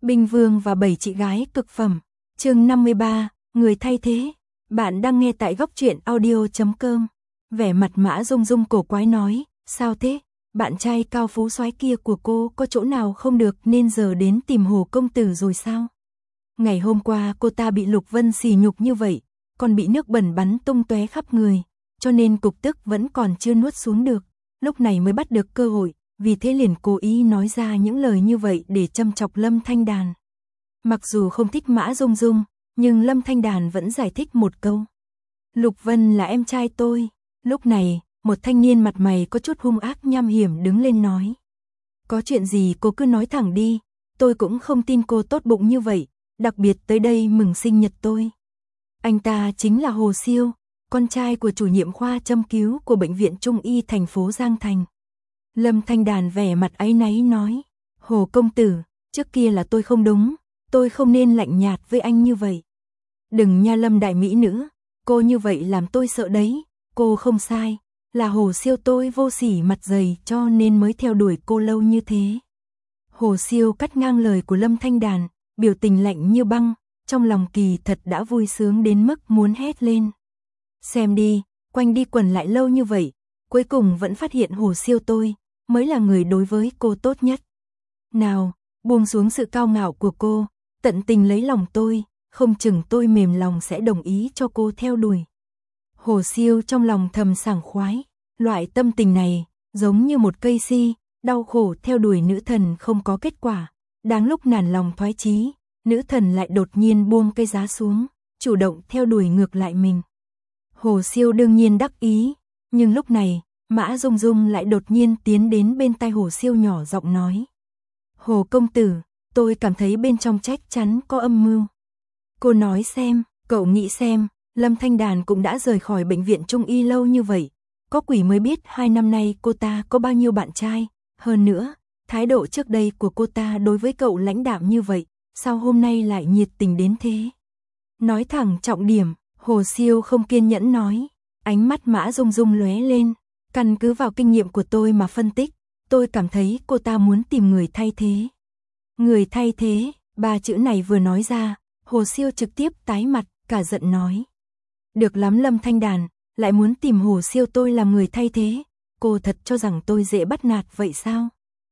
Binh Vương và 7 chị gái cực phẩm. Chương 53, người thay thế. Bạn đang nghe tại góc truyện audio.com. Vẻ mặt Mã Dung Dung cổ quái nói, sao thế? Bạn trai cao phú soái kia của cô có chỗ nào không được nên giờ đến tìm Hồ công tử rồi sao? Ngày hôm qua cô ta bị Lục Vân sỉ nhục như vậy, còn bị nước bẩn bắn tung tóe khắp người, cho nên cục tức vẫn còn chưa nuốt xuống được, lúc này mới bắt được cơ hội, vì thế liền cố ý nói ra những lời như vậy để châm chọc Lâm Thanh Đàn. Mặc dù không thích Mã Dung Dung, nhưng Lâm Thanh Đàn vẫn giải thích một câu. Lục Vân là em trai tôi. Lúc này, một thanh niên mặt mày có chút hung ác nham hiểm đứng lên nói. Có chuyện gì cô cứ nói thẳng đi, tôi cũng không tin cô tốt bụng như vậy, đặc biệt tới đây mừng sinh nhật tôi. Anh ta chính là Hồ Siêu, con trai của chủ nhiệm khoa châm cứu của bệnh viện Trung y thành phố Giang Thành. Lâm Thanh Đàn vẻ mặt áy náy nói, Hồ công tử, trước kia là tôi không đúng, tôi không nên lạnh nhạt với anh như vậy. Đừng nha Lâm đại mỹ nữ, cô như vậy làm tôi sợ đấy, cô không sai, là Hồ Siêu tôi vô sỉ mặt dày cho nên mới theo đuổi cô lâu như thế. Hồ Siêu cắt ngang lời của Lâm Thanh Đàn, biểu tình lạnh như băng, trong lòng kỳ thật đã vui sướng đến mức muốn hét lên. Xem đi, quanh đi quẩn lại lâu như vậy, cuối cùng vẫn phát hiện Hồ Siêu tôi mới là người đối với cô tốt nhất. Nào, buông xuống sự cao ngạo của cô, tận tình lấy lòng tôi, không chừng tôi mềm lòng sẽ đồng ý cho cô theo đuổi. Hồ Siêu trong lòng thầm sảng khoái, loại tâm tình này, giống như một cây si, đau khổ theo đuổi nữ thần không có kết quả, đáng lúc nản lòng thoái chí, nữ thần lại đột nhiên buông cây giá xuống, chủ động theo đuổi ngược lại mình. Hồ Siêu đương nhiên đắc ý, nhưng lúc này, Mã Dung Dung lại đột nhiên tiến đến bên tai Hồ Siêu nhỏ giọng nói. Hồ công tử, tôi cảm thấy bên trong chắc chắn có âm mưu. Cô nói xem, cậu nghĩ xem, Lâm Thanh Đàn cũng đã rời khỏi bệnh viện Trung y lâu như vậy, có quỷ mới biết 2 năm nay cô ta có bao nhiêu bạn trai, hơn nữa, thái độ trước đây của cô ta đối với cậu lãnh đạm như vậy, sao hôm nay lại nhiệt tình đến thế? Nói thẳng trọng điểm, Hồ Siêu không kiên nhẫn nói, ánh mắt Mã Dung Dung lóe lên, căn cứ vào kinh nghiệm của tôi mà phân tích, tôi cảm thấy cô ta muốn tìm người thay thế. Người thay thế, 3 chữ này vừa nói ra, Hồ Siêu trực tiếp tái mặt, cả giận nói. Được lắm Lâm Thanh Đàn, lại muốn tìm Hồ Siêu tôi làm người thay thế, cô thật cho rằng tôi dễ bắt nạt vậy sao?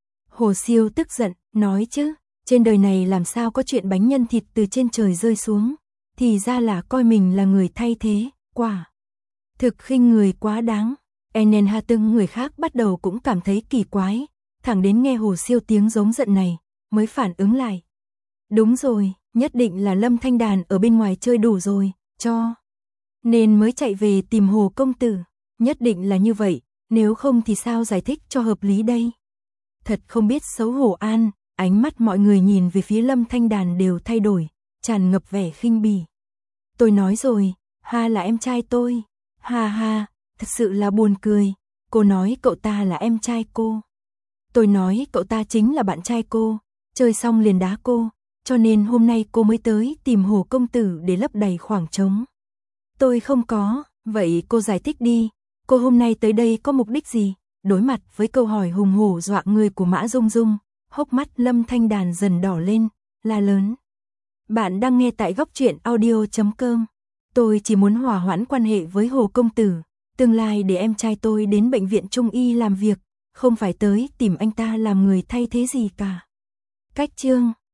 Hồ Siêu tức giận, nói chứ, trên đời này làm sao có chuyện bánh nhân thịt từ trên trời rơi xuống, thì ra là coi mình là người thay thế, quả. Thực khinh người quá đáng, Enen Ha Tưng người khác bắt đầu cũng cảm thấy kỳ quái, thẳng đến nghe Hồ Siêu tiếng giống giận này, mới phản ứng lại. Đúng rồi, nhất định là Lâm Thanh Đàn ở bên ngoài chơi đủ rồi, cho nên mới chạy về tìm Hồ công tử, nhất định là như vậy, nếu không thì sao giải thích cho hợp lý đây? Thật không biết xấu hổ an, ánh mắt mọi người nhìn về phía Lâm Thanh Đàn đều thay đổi, tràn ngập vẻ khinh bỉ. Tôi nói rồi, Ha là em trai tôi, ha ha, thật sự là buồn cười, cô nói cậu ta là em trai cô. Tôi nói cậu ta chính là bạn trai cô, chơi xong liền đá cô, cho nên hôm nay cô mới tới tìm Hồ công tử để lấp đầy khoảng trống. Tôi không có, vậy cô giải thích đi, cô hôm nay tới đây có mục đích gì? Đối mặt với câu hỏi hùng hổ dọa người của Mã Dung Dung, hốc mắt Lâm Thanh Đàn dần đỏ lên, la lớn. Bạn đang nghe tại góc truyện audio.com. Tôi chỉ muốn hòa hoãn quan hệ với Hồ công tử, tương lai để em trai tôi đến bệnh viện Trung y làm việc, không phải tới tìm anh ta làm người thay thế gì cả. Cách chương